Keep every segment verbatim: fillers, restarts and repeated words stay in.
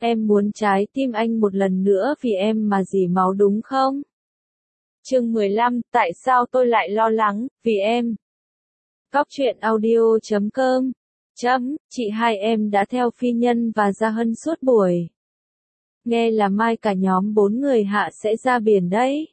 Em muốn trái tim anh một lần nữa vì em mà dỉ máu đúng không? Chương mười lăm, tại sao tôi lại lo lắng, vì em. Góc truyện audio chấm com Chấm, chị hai em đã theo Phi Nhân và Gia Hân suốt buổi. Nghe là mai cả nhóm bốn người hạ sẽ ra biển đấy.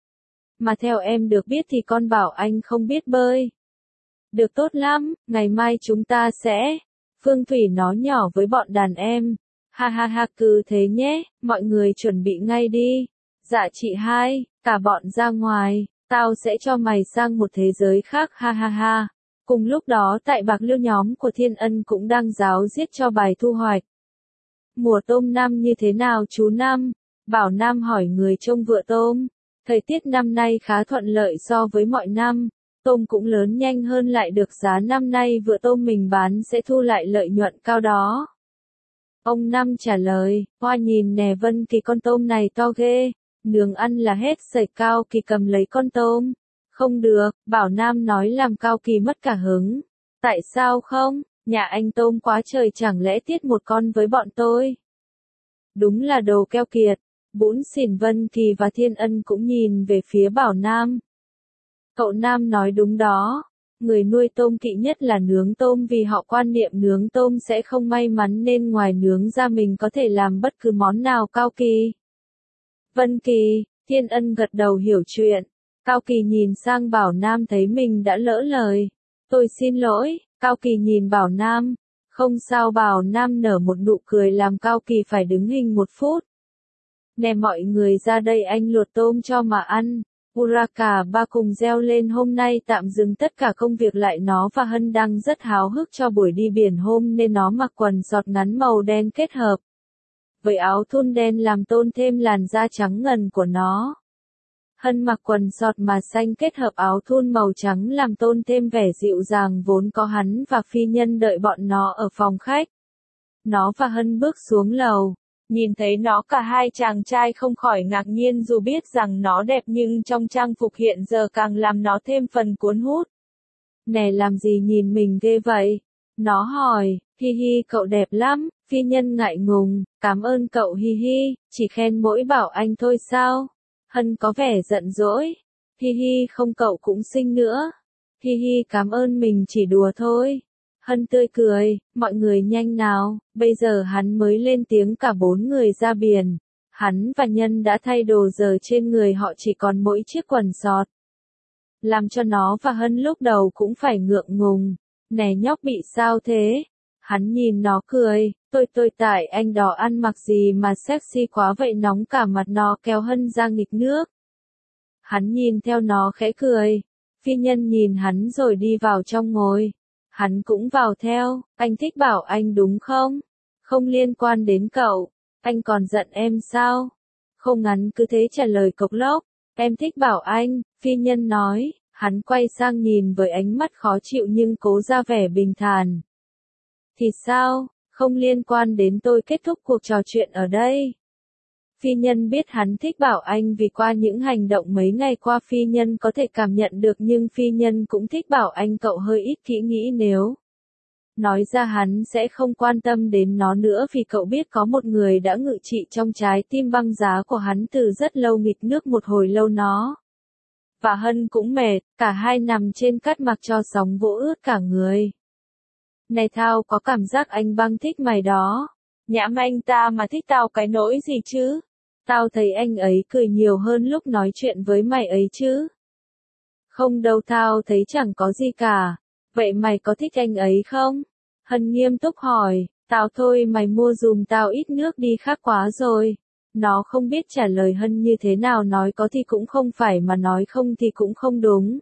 Mà theo em được biết thì con bảo anh không biết bơi. Được tốt lắm, ngày mai chúng ta sẽ. Phương Thủy nói nhỏ với bọn đàn em. Ha ha ha, cứ thế nhé, mọi người chuẩn bị ngay đi. Dạ chị hai, cả bọn ra ngoài, tao sẽ cho mày sang một thế giới khác, ha ha ha. Cùng lúc đó tại Bạc Liêu, nhóm của Thiên Ân cũng đang ráo riết cho bài thu hoạch. Mùa tôm năm như thế nào chú Năm? Bảo Nam hỏi người trông vựa tôm. Thời tiết năm nay khá thuận lợi so với mọi năm. Tôm cũng lớn nhanh hơn, lại được giá năm nay vựa tôm mình bán sẽ thu lại lợi nhuận cao đó. Ông Năm trả lời, Hoa nhìn nè Vân Kỳ, con tôm này to ghê, nướng ăn là hết sảy. Cao Kỳ cầm lấy con tôm. Không được, Bảo Nam nói làm Cao Kỳ mất cả hứng. Tại sao không, nhà anh tôm quá trời, chẳng lẽ tiết một con với bọn tôi? Đúng là đồ keo kiệt. Bũn xỉn. Vân Kỳ và Thiên Ân cũng nhìn về phía Bảo Nam. Cậu Nam nói đúng đó. Người nuôi tôm kỵ nhất là nướng tôm, vì họ quan niệm nướng tôm sẽ không may mắn, nên ngoài nướng ra mình có thể làm bất cứ món nào. Cao Kỳ, Vân Kỳ, Thiên Ân gật đầu hiểu chuyện. Cao Kỳ nhìn sang Bảo Nam thấy mình đã lỡ lời. Tôi xin lỗi. Cao Kỳ nhìn Bảo Nam. Không sao. Bảo Nam nở một nụ cười làm Cao Kỳ phải đứng hình một phút. Nè mọi người ra đây, anh luộc tôm cho mà ăn. Uraka ba cùng reo lên. Hôm nay tạm dừng tất cả công việc lại, nó và Hân đang rất háo hức cho buổi đi biển hôm, nên nó mặc quần sọt ngắn màu đen kết hợp với áo thun đen làm tôn thêm làn da trắng ngần của nó. Hân mặc quần sọt mà xanh kết hợp áo thun màu trắng làm tôn thêm vẻ dịu dàng vốn có. Hắn và Phi Nhân đợi bọn nó ở phòng khách. Nó và Hân bước xuống lầu. Nhìn thấy nó, cả hai chàng trai không khỏi ngạc nhiên, dù biết rằng nó đẹp nhưng trong trang phục hiện giờ càng làm nó thêm phần cuốn hút. Nè làm gì nhìn mình ghê vậy? Nó hỏi. Hi hi, cậu đẹp lắm. Phi Nhân ngại ngùng. Cảm ơn cậu. Hi hi, chỉ khen mỗi Bảo anh thôi sao? Hân có vẻ giận dỗi. Hi hi, không, cậu cũng xinh nữa. Hi hi, cảm ơn, mình chỉ đùa thôi. Hân tươi cười, mọi người nhanh nào, bây giờ hắn mới lên tiếng. Cả bốn người ra biển. Hắn và Nhân đã thay đồ, giờ trên người họ chỉ còn mỗi chiếc quần sọt. Làm cho nó và Hân lúc đầu cũng phải ngượng ngùng. Nè nhóc, bị sao thế? Hắn nhìn nó cười, tôi tôi tại anh đó ăn mặc gì mà sexy quá vậy, nóng cả mặt. Nó kéo Hân ra nghịch nước. Hắn nhìn theo nó khẽ cười. Phi Nhân nhìn hắn rồi đi vào trong ngồi. Hắn cũng vào theo. Anh thích Bảo anh đúng không? Không liên quan đến cậu. Anh còn giận em sao? Không, ngắn cứ thế trả lời cộc lốc. Em thích Bảo anh, Phi Nhân nói. Hắn quay sang nhìn với ánh mắt khó chịu nhưng cố ra vẻ bình thản. Thì sao? Không liên quan đến tôi. Kết thúc cuộc trò chuyện ở đây. Phi Nhân biết hắn thích Bảo anh vì qua những hành động mấy ngày qua Phi Nhân có thể cảm nhận được, nhưng Phi Nhân cũng thích Bảo anh. Cậu hơi ít kỹ nghĩ nếu nói ra hắn sẽ không quan tâm đến nó nữa, vì cậu biết có một người đã ngự trị trong trái tim băng giá của hắn từ rất lâu. Nghịch nước một hồi lâu, nó và Hân cũng mệt, cả hai nằm trên cát mặc cho sóng vỗ ướt cả người. Này Thao, có cảm giác anh băng thích mày đó. Nhãm, anh ta mà thích tao cái nỗi gì chứ? Tao thấy anh ấy cười nhiều hơn lúc nói chuyện với mày ấy chứ. Không đâu, Thao thấy chẳng có gì cả. Vậy mày có thích anh ấy không? Hân nghiêm túc hỏi. Tao thôi, mày mua dùm tao ít nước đi, khác quá rồi. Nó không biết trả lời Hân như thế nào, nói có thì cũng không phải mà nói không thì cũng không đúng.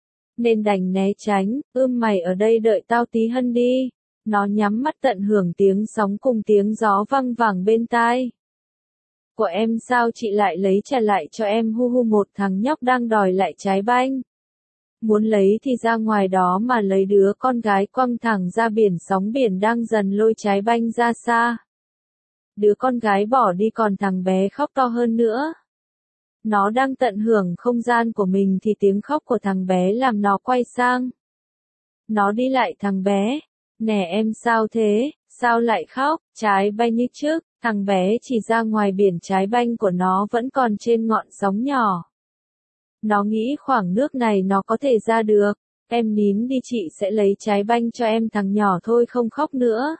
Nên đành né tránh. Ưm, mày ở đây đợi tao tí Hân đi. Nó nhắm mắt tận hưởng tiếng sóng cùng tiếng gió văng vẳng bên tai. Của em sao chị lại lấy trả lại cho em? Hu hu, một thằng nhóc đang đòi lại trái banh. Muốn lấy thì ra ngoài đó mà lấy. Đứa con gái quăng thẳng ra biển, sóng biển đang dần lôi trái banh ra xa. Đứa con gái bỏ đi, còn thằng bé khóc to hơn nữa. Nó đang tận hưởng không gian của mình thì tiếng khóc của thằng bé làm nó quay sang. Nó đi lại thằng bé. Nè em sao thế? Sao lại khóc? Trái banh như trước. Thằng bé chỉ ra ngoài biển, trái banh của nó vẫn còn trên ngọn sóng nhỏ. Nó nghĩ khoảng nước này nó có thể ra được. Em nín đi, chị sẽ lấy trái banh cho em, thằng nhỏ thôi không khóc nữa.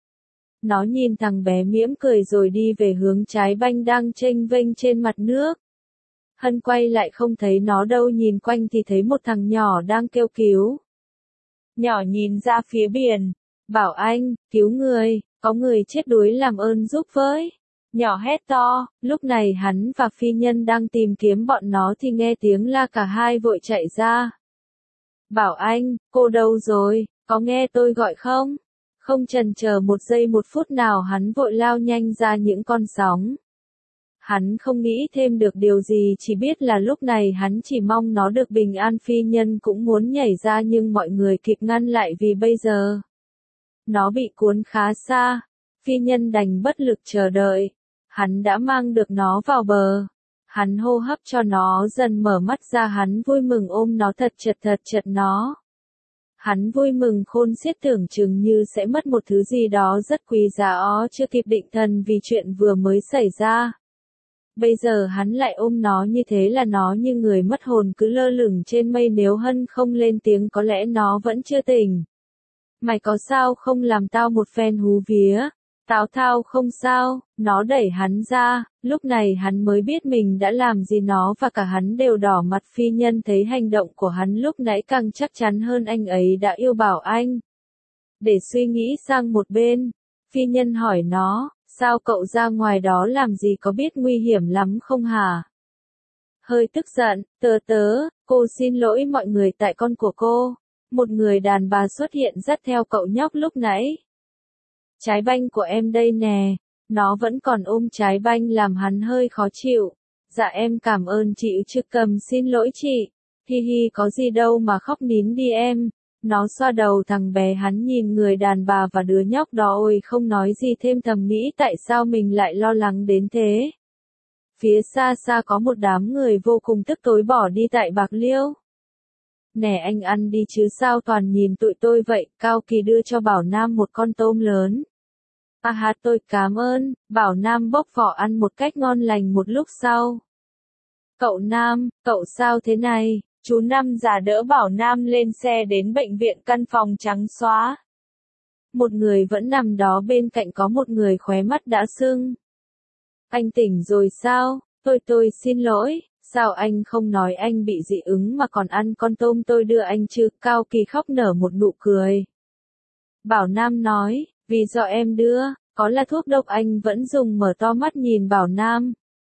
Nó nhìn thằng bé mỉm cười rồi đi về hướng trái banh đang chênh vênh trên mặt nước. Hân quay lại không thấy nó đâu, nhìn quanh thì thấy một thằng nhỏ đang kêu cứu. Nhỏ nhìn ra phía biển, bảo anh, cứu người, có người chết đuối làm ơn giúp với. Nhỏ hét to, lúc này hắn và phi nhân đang tìm kiếm bọn nó thì nghe tiếng la, cả hai vội chạy ra. Bảo anh, cô đâu rồi, có nghe tôi gọi không? Không chần chờ một giây một phút nào, hắn vội lao nhanh ra những con sóng. Hắn không nghĩ thêm được điều gì, chỉ biết là lúc này hắn chỉ mong nó được bình an. Phi nhân cũng muốn nhảy ra nhưng mọi người kịp ngăn lại vì bây giờ nó bị cuốn khá xa. Phi nhân đành bất lực chờ đợi. Hắn đã mang được nó vào bờ. Hắn hô hấp cho nó dần mở mắt ra, hắn vui mừng ôm nó thật chật thật chật nó. Hắn vui mừng khôn xiết, tưởng chừng như sẽ mất một thứ gì đó rất quý giá, ó chưa kịp định thần vì chuyện vừa mới xảy ra. Bây giờ hắn lại ôm nó như thế là nó như người mất hồn, cứ lơ lửng trên mây. Nếu Hân không lên tiếng có lẽ nó vẫn chưa tỉnh. Mày có sao không, làm tao một phen hú vía. Táo thao không sao, nó đẩy hắn ra, lúc này hắn mới biết mình đã làm gì, nó và cả hắn đều đỏ mặt. Phi nhân thấy hành động của hắn lúc nãy càng chắc chắn hơn, anh ấy đã yêu Bảo Anh. Để suy nghĩ sang một bên, phi nhân hỏi nó, sao cậu ra ngoài đó làm gì, có biết nguy hiểm lắm không hả? Hơi tức giận, tớ tớ, cô xin lỗi mọi người, tại con của cô. Một người đàn bà xuất hiện dắt theo cậu nhóc lúc nãy. Trái banh của em đây nè. Nó vẫn còn ôm trái banh làm hắn hơi khó chịu. Dạ em cảm ơn chị, chứ cầm xin lỗi chị. Hi hi, có gì đâu mà khóc, nín đi em. Nó xoa đầu thằng bé, hắn nhìn người đàn bà và đứa nhóc đó, ôi không nói gì thêm, thầm nghĩ tại sao mình lại lo lắng đến thế. Phía xa xa có một đám người vô cùng tức tối bỏ đi tại Bạc Liêu. Nè anh ăn đi chứ sao toàn nhìn tụi tôi vậy. Cao Kỳ đưa cho Bảo Nam một con tôm lớn. À hát, tôi cảm ơn. Bảo Nam bóc vỏ ăn một cách ngon lành. Một lúc sau, cậu Nam, cậu sao thế này? Chú Năm già đỡ Bảo Nam lên xe đến bệnh viện. Căn phòng trắng xóa. Một người vẫn nằm đó, bên cạnh có một người khóe mắt đã sưng. Anh tỉnh rồi sao? Tôi tôi xin lỗi. Sao anh không nói anh bị dị ứng mà còn ăn con tôm tôi đưa anh chứ? Cao Kỳ khóc nở một nụ cười. Bảo Nam nói, vì do em đưa, có là thuốc độc. Anh vẫn dùng, mở to mắt nhìn Bảo Nam.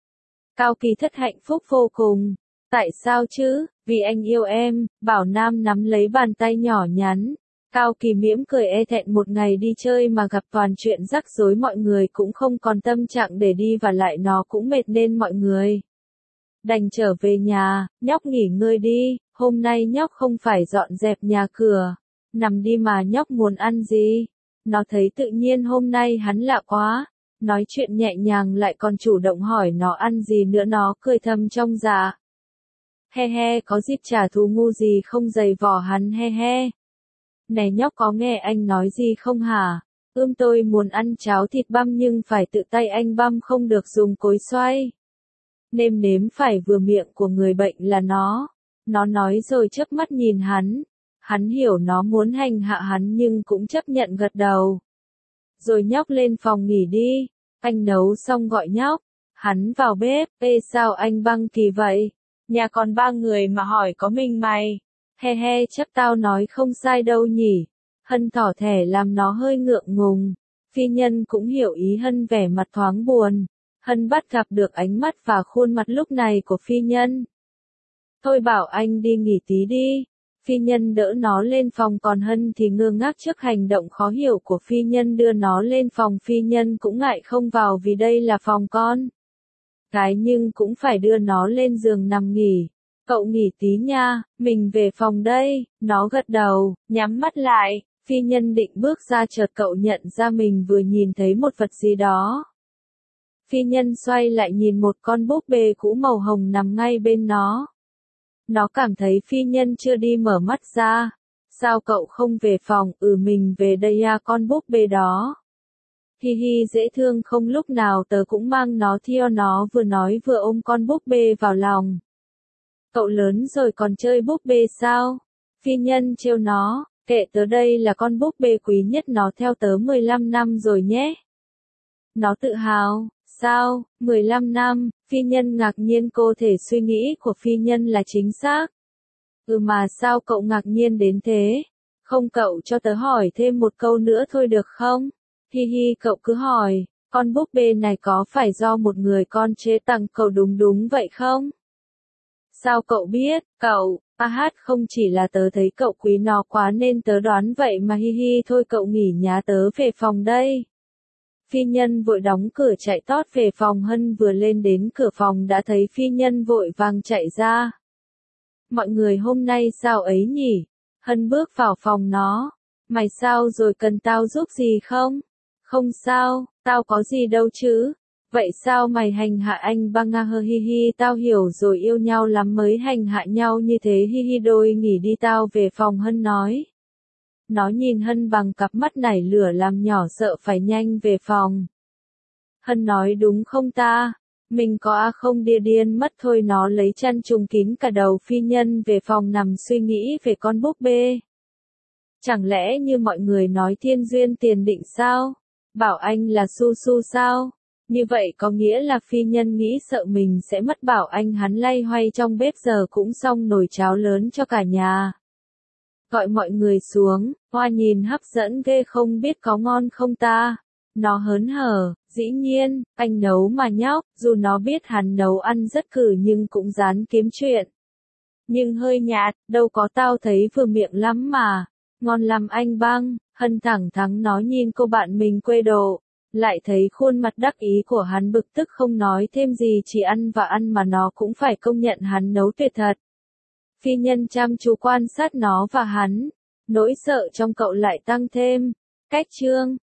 Cao Kỳ thất hạnh phúc vô cùng. Tại sao chứ? Vì anh yêu em. Bảo Nam nắm lấy bàn tay nhỏ nhắn. Cao Kỳ mỉm cười, e thẹn một ngày đi chơi mà gặp toàn chuyện rắc rối, mọi người cũng không còn tâm trạng để đi, và lại nó cũng mệt nên mọi người đành trở về nhà. Nhóc nghỉ ngơi đi, hôm nay nhóc không phải dọn dẹp nhà cửa. Nằm đi mà, nhóc muốn ăn gì? Nó thấy tự nhiên hôm nay hắn lạ quá. Nói chuyện nhẹ nhàng lại còn chủ động hỏi nó ăn gì nữa. Nó cười thầm trong dạ. He he, có dịp trả thù ngu gì không, giày vò hắn he he. Này nhóc, có nghe anh nói gì không hả? Ưm tôi muốn ăn cháo thịt băm nhưng phải tự tay anh băm, không được dùng cối xoay. Nêm nếm phải vừa miệng của người bệnh là nó. Nó nói rồi chớp mắt nhìn hắn. Hắn hiểu nó muốn hành hạ hắn nhưng cũng chấp nhận gật đầu. Rồi nhóc lên phòng nghỉ đi. Anh nấu xong gọi nhóc. Hắn vào bếp. Ê sao anh băng kỳ vậy? Nhà còn ba người mà hỏi có mình mày. He he, chắc tao nói không sai đâu nhỉ. Hân tỏ thẻ làm nó hơi ngượng ngùng. Phi nhân cũng hiểu ý Hân, vẻ mặt thoáng buồn. Hân bắt gặp được ánh mắt và khuôn mặt lúc này của phi nhân. Thôi bảo anh đi nghỉ tí đi. Phi nhân đỡ nó lên phòng, còn Hân thì ngơ ngác trước hành động khó hiểu của phi nhân đưa nó lên phòng. Phi nhân cũng ngại không vào vì đây là phòng con gái, nhưng cũng phải đưa nó lên giường nằm nghỉ. Cậu nghỉ tí nha, mình về phòng đây. Nó gật đầu, nhắm mắt lại. Phi nhân định bước ra, chợt cậu nhận ra mình vừa nhìn thấy một vật gì đó. Phi nhân xoay lại nhìn một con búp bê cũ màu hồng nằm ngay bên nó. Nó cảm thấy phi nhân chưa đi, mở mắt ra. Sao cậu không về phòng? Ừ, mình về đây à, con búp bê đó Hi hi dễ thương không, lúc nào tớ cũng mang nó theo, nó vừa nói vừa ôm con búp bê vào lòng. Cậu lớn rồi còn chơi búp bê sao? Phi Nhân trêu nó, kệ tớ, đây là con búp bê quý nhất, nó theo tớ mười lăm năm rồi nhé. Nó tự hào, sao, mười lăm năm, Phi Nhân ngạc nhiên, cô thể suy nghĩ của Phi Nhân là chính xác. Ừ mà sao cậu ngạc nhiên đến thế? Không, cậu cho tớ hỏi thêm một câu nữa thôi được không? Hi hi, cậu cứ hỏi, con búp bê này có phải do một người con chế tặng cậu đúng đúng vậy không? Sao cậu biết, cậu, a hát không chỉ là tớ thấy cậu quý nó quá nên tớ đoán vậy mà, hi hi, thôi cậu nghỉ nhá, tớ về phòng đây. Phi Nhân vội đóng cửa chạy tót về phòng. Hân vừa lên đến cửa phòng đã thấy Phi Nhân vội vàng chạy ra. Mọi người hôm nay sao ấy nhỉ? Hân bước vào phòng nó. Mày sao rồi, cần tao giúp gì không? Không sao, tao có gì đâu chứ. Vậy sao mày hành hạ anh Băng nga hơ, hi hi, tao hiểu rồi, yêu nhau lắm mới hành hạ nhau như thế, hi hi, đôi nghỉ đi, tao về phòng. Hân nói. Nó nhìn Hân bằng cặp mắt nảy lửa làm nhỏ sợ phải nhanh về phòng. Hân nói, đúng không ta? Mình có a không, điên điên mất thôi. Nó lấy chăn trùm kín cả đầu Phi Nhân về phòng nằm suy nghĩ về con búp bê. Chẳng lẽ như mọi người nói thiên duyên tiền định sao? Bảo anh là su su sao? Như vậy có nghĩa là Phi Nhân nghĩ sợ mình sẽ mất bảo anh, hắn lay hoay trong bếp, giờ cũng xong nồi cháo lớn cho cả nhà. Gọi mọi người xuống, hoa nhìn hấp dẫn ghê, không biết có ngon không ta? Nó hớn hở, dĩ nhiên, anh nấu mà nhóc, dù nó biết hắn nấu ăn rất cử nhưng cũng dán kiếm chuyện. Nhưng hơi nhạt, đâu có, tao thấy vừa miệng lắm mà, ngon lắm anh Băng. Hân thẳng thắn nó nhìn cô bạn mình quê độ, lại thấy khuôn mặt đắc ý của hắn, bực tức không nói thêm gì, chỉ ăn và ăn mà nó cũng phải công nhận hắn nấu tuyệt thật. Phi Nhân chăm chú quan sát nó và hắn, nỗi sợ trong cậu lại tăng thêm. Cách chương